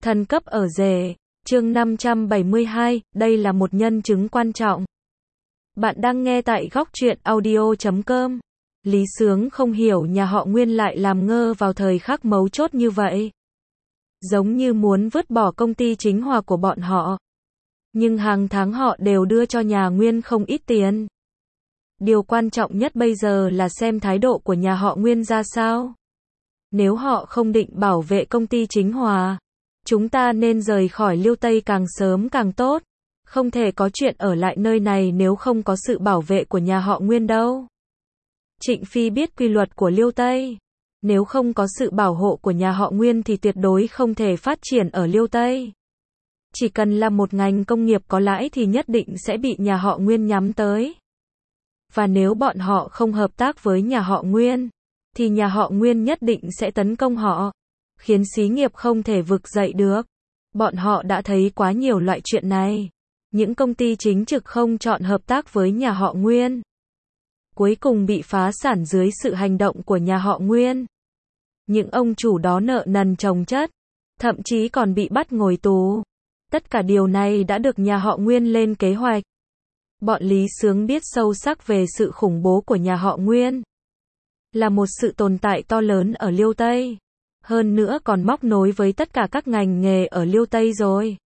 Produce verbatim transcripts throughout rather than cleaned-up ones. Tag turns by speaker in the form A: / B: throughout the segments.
A: Thần cấp ở rể, chương năm trăm bảy mươi hai, đây là một nhân chứng quan trọng. Bạn đang nghe tại góc truyện audio chấm com. Lý Sướng không hiểu nhà họ Nguyên lại làm ngơ vào thời khắc mấu chốt như vậy. Giống như muốn vứt bỏ công ty chính hòa của bọn họ. Nhưng hàng tháng họ đều đưa cho nhà Nguyên không ít tiền. Điều quan trọng nhất bây giờ là xem thái độ của nhà họ Nguyên ra sao. Nếu họ không định bảo vệ công ty chính hòa, chúng ta nên rời khỏi Liêu Tây càng sớm càng tốt. Không thể có chuyện ở lại nơi này nếu không có sự bảo vệ của nhà họ Nguyên đâu. Trịnh Phi biết quy luật của Liêu Tây. Nếu không có sự bảo hộ của nhà họ Nguyên thì tuyệt đối không thể phát triển ở Liêu Tây. Chỉ cần là một ngành công nghiệp có lãi thì nhất định sẽ bị nhà họ Nguyên nhắm tới. Và nếu bọn họ không hợp tác với nhà họ Nguyên, thì nhà họ Nguyên nhất định sẽ tấn công họ, khiến xí nghiệp không thể vực dậy được. Bọn họ đã thấy quá nhiều loại chuyện này. Những công ty chính trực không chọn hợp tác với nhà họ Nguyên, cuối cùng bị phá sản dưới sự hành động của nhà họ Nguyên. Những ông chủ đó nợ nần chồng chất, thậm chí còn bị bắt ngồi tù. Tất cả điều này đã được nhà họ Nguyên lên kế hoạch. Bọn Lý Sướng biết sâu sắc về sự khủng bố của nhà họ Nguyên. Là một sự tồn tại to lớn ở Liêu Tây. Hơn nữa còn móc nối với tất cả các ngành nghề ở Liêu Tây rồi.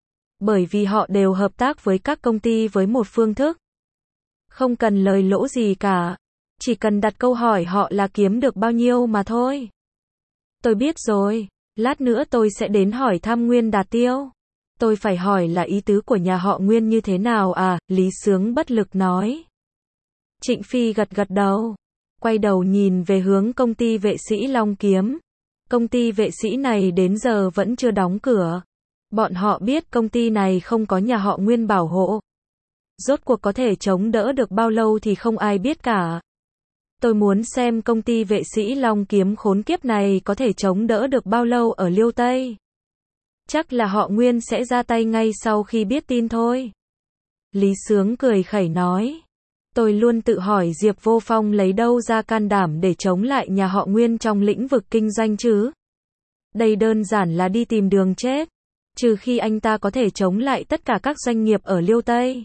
A: Bởi vì họ đều hợp tác với các công ty với một phương thức. Không cần lời lỗ gì cả. Chỉ cần đặt câu hỏi họ là kiếm được bao nhiêu mà thôi. Tôi biết rồi. Lát nữa tôi sẽ đến hỏi thăm Nguyên Đạt Tiêu. Tôi phải hỏi là ý tứ của nhà họ Nguyên như thế nào à, Lý Sướng bất lực nói. Trịnh Phi gật gật đầu. Quay đầu nhìn về hướng công ty vệ sĩ Long Kiếm. Công ty vệ sĩ này đến giờ vẫn chưa đóng cửa. Bọn họ biết công ty này không có nhà họ Nguyên bảo hộ. Rốt cuộc có thể chống đỡ được bao lâu thì không ai biết cả. Tôi muốn xem công ty vệ sĩ Long Kiếm khốn kiếp này có thể chống đỡ được bao lâu ở Liêu Tây. Chắc là họ Nguyên sẽ ra tay ngay sau khi biết tin thôi. Lý Sướng cười khẩy nói. Tôi luôn tự hỏi Diệp Vô Phong lấy đâu ra can đảm để chống lại nhà họ Nguyên trong lĩnh vực kinh doanh chứ. Đây đơn giản là đi tìm đường chết. Trừ khi anh ta có thể chống lại tất cả các doanh nghiệp ở Liêu Tây.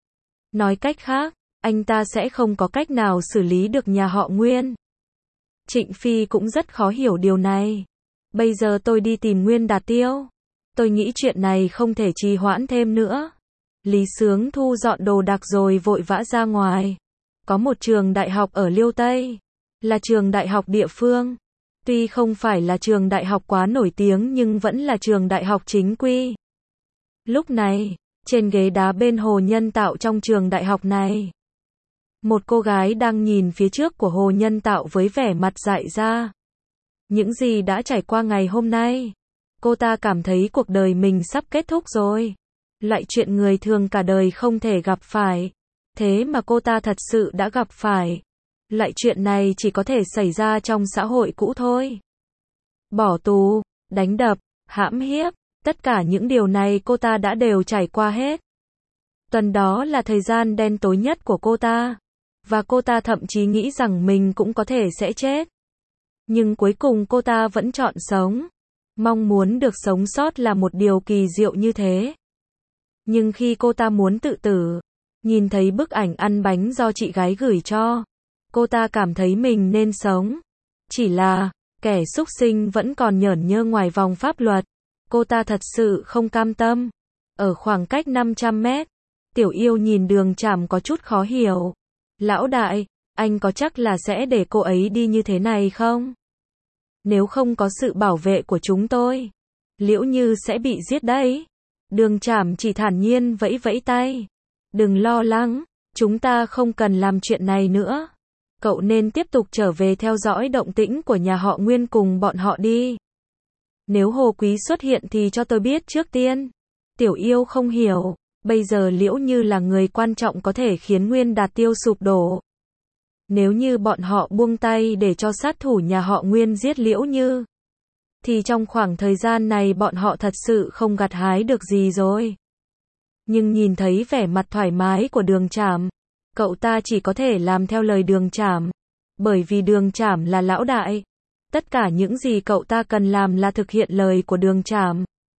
A: Nói cách khác, anh ta sẽ không có cách nào xử lý được nhà họ Nguyên. Trịnh Phi cũng rất khó hiểu điều này. Bây giờ tôi đi tìm Nguyên Đạt Tiêu. Tôi nghĩ chuyện này không thể trì hoãn thêm nữa. Lý Sướng thu dọn đồ đạc rồi vội vã ra ngoài. Có một trường đại học ở Liêu Tây. Là trường đại học địa phương. Tuy không phải là trường đại học quá nổi tiếng nhưng vẫn là trường đại học chính quy. Lúc này, trên ghế đá bên hồ nhân tạo trong trường đại học này, một cô gái đang nhìn phía trước của hồ nhân tạo với vẻ mặt dại ra. Những gì đã trải qua ngày hôm nay, cô ta cảm thấy cuộc đời mình sắp kết thúc rồi. Loại chuyện người thường cả đời không thể gặp phải. Thế mà cô ta thật sự đã gặp phải. Loại chuyện này chỉ có thể xảy ra trong xã hội cũ thôi. Bỏ tù, đánh đập, hãm hiếp, tất cả những điều này cô ta đã đều trải qua hết. Tuần đó là thời gian đen tối nhất của cô ta. Và cô ta thậm chí nghĩ rằng mình cũng có thể sẽ chết. Nhưng cuối cùng cô ta vẫn chọn sống. Mong muốn được sống sót là một điều kỳ diệu như thế. Nhưng khi cô ta muốn tự tử, nhìn thấy bức ảnh ăn bánh do chị gái gửi cho, cô ta cảm thấy mình nên sống. Chỉ là, kẻ súc sinh vẫn còn nhởn nhơ ngoài vòng pháp luật. Cô ta thật sự không cam tâm. Ở khoảng cách năm trăm mét, Tiểu Yêu nhìn Đường Trảm có chút khó hiểu. Lão đại, anh có chắc là sẽ để cô ấy đi như thế này không? Nếu không có sự bảo vệ của chúng tôi, Liễu Như sẽ bị giết đấy. Đường Trảm chỉ thản nhiên vẫy vẫy tay. Đừng lo lắng, chúng ta không cần làm chuyện này nữa. Cậu nên tiếp tục trở về theo dõi động tĩnh của nhà họ Nguyên cùng bọn họ đi. Nếu Hồ Quý xuất hiện thì cho tôi biết trước tiên. Tiểu Yêu không hiểu, bây giờ Liễu Như là người quan trọng có thể khiến Nguyên Đạt Tiêu sụp đổ. Nếu như bọn họ buông tay để cho sát thủ nhà họ Nguyên giết Liễu Như, thì trong khoảng thời gian này bọn họ thật sự không gặt hái được gì rồi. Nhưng nhìn thấy vẻ mặt thoải mái của Đường Trảm, cậu ta chỉ có thể làm theo lời Đường Trảm. Bởi vì Đường Trảm là lão đại. Tất cả những gì cậu ta cần làm là thực hiện lời của Đường Trảm.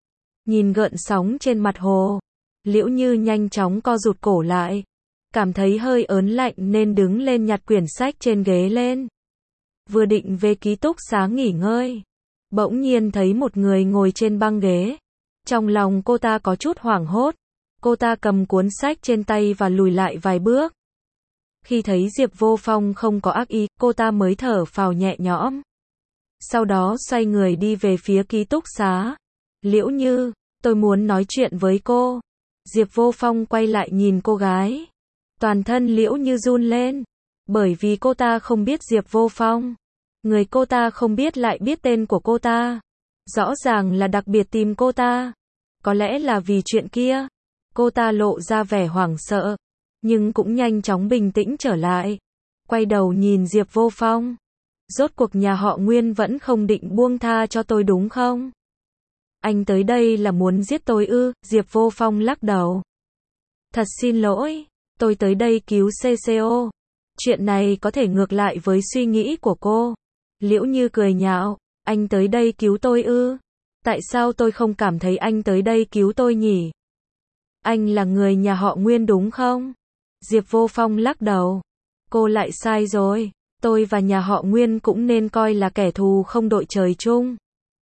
A: Nhìn gợn sóng trên mặt hồ, Liễu Như nhanh chóng co rụt cổ lại, cảm thấy hơi ớn lạnh nên đứng lên nhặt quyển sách trên ghế lên. Vừa định về ký túc xá nghỉ ngơi, bỗng nhiên thấy một người ngồi trên băng ghế. Trong lòng cô ta có chút hoảng hốt, cô ta cầm cuốn sách trên tay và lùi lại vài bước. Khi thấy Diệp Vô Phong không có ác ý, cô ta mới thở phào nhẹ nhõm. Sau đó xoay người đi về phía ký túc xá. Liễu Như, tôi muốn nói chuyện với cô. Diệp Vô Phong quay lại nhìn cô gái. Toàn thân Liễu Như run lên, bởi vì cô ta không biết Diệp Vô Phong. Người cô ta không biết lại biết tên của cô ta. Rõ ràng là đặc biệt tìm cô ta. Có lẽ là vì chuyện kia. Cô ta lộ ra vẻ hoảng sợ, nhưng cũng nhanh chóng bình tĩnh trở lại. Quay đầu nhìn Diệp Vô Phong. Rốt cuộc nhà họ Nguyên vẫn không định buông tha cho tôi đúng không? Anh tới đây là muốn giết tôi ư? Diệp Vô Phong lắc đầu. Thật xin lỗi, tôi tới đây cứu xê xê ô. Chuyện này có thể ngược lại với suy nghĩ của cô. Liễu Như cười nhạo, anh tới đây cứu tôi ư? Tại sao tôi không cảm thấy anh tới đây cứu tôi nhỉ? Anh là người nhà họ Nguyên đúng không? Diệp Vô Phong lắc đầu. Cô lại sai rồi, tôi và nhà họ Nguyên cũng nên coi là kẻ thù không đội trời chung.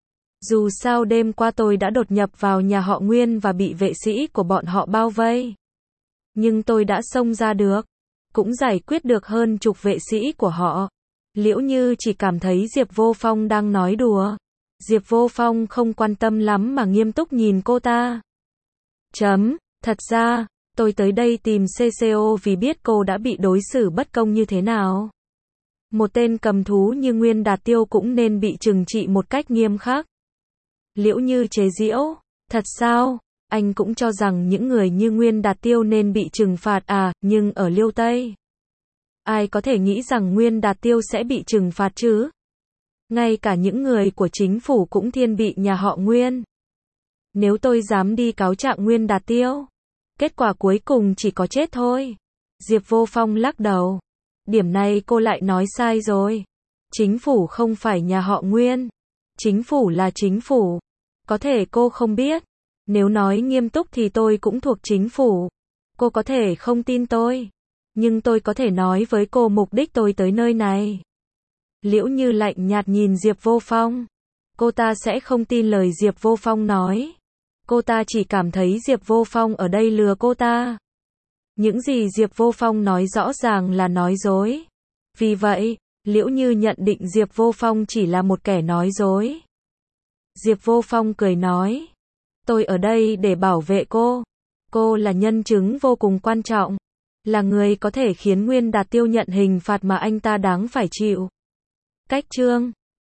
A: Dù sao đêm qua tôi đã đột nhập vào nhà họ Nguyên và bị vệ sĩ của bọn họ bao vây. Nhưng tôi đã xông ra được, cũng giải quyết được hơn chục vệ sĩ của họ. Liễu Như chỉ cảm thấy Diệp Vô Phong đang nói đùa. Diệp Vô Phong không quan tâm lắm mà nghiêm túc nhìn cô ta. Chấm, thật ra, tôi tới đây tìm xê xê ô vì biết cô đã bị đối xử bất công như thế nào. Một tên cầm thú như Nguyên Đạt Tiêu cũng nên bị trừng trị một cách nghiêm khắc. Liễu Như chế giễu, thật sao? Anh cũng cho rằng những người như Nguyên Đạt Tiêu nên bị trừng phạt à, nhưng ở Liêu Tây, ai có thể nghĩ rằng Nguyên Đạt Tiêu sẽ bị trừng phạt chứ? Ngay cả những người của chính phủ cũng thiên vị nhà họ Nguyên. Nếu tôi dám đi cáo trạng Nguyên Đạt Tiêu, kết quả cuối cùng chỉ có chết thôi. Diệp Vô Phong lắc đầu. Điểm này cô lại nói sai rồi. Chính phủ không phải nhà họ Nguyên. Chính phủ là chính phủ. Có thể cô không biết. Nếu nói nghiêm túc thì tôi cũng thuộc chính phủ. Cô có thể không tin tôi. Nhưng tôi có thể nói với cô mục đích tôi tới nơi này. Liễu Như lạnh nhạt nhìn Diệp Vô Phong. Cô ta sẽ không tin lời Diệp Vô Phong nói. Cô ta chỉ cảm thấy Diệp Vô Phong ở đây lừa cô ta. Những gì Diệp Vô Phong nói rõ ràng là nói dối. Vì vậy, Liễu Như nhận định Diệp Vô Phong chỉ là một kẻ nói dối. Diệp Vô Phong cười nói. Tôi ở đây để bảo vệ cô. Cô là nhân chứng vô cùng quan trọng. Là người có thể khiến Nguyên Đạt Tiêu nhận hình phạt mà anh ta đáng phải chịu. Cách chương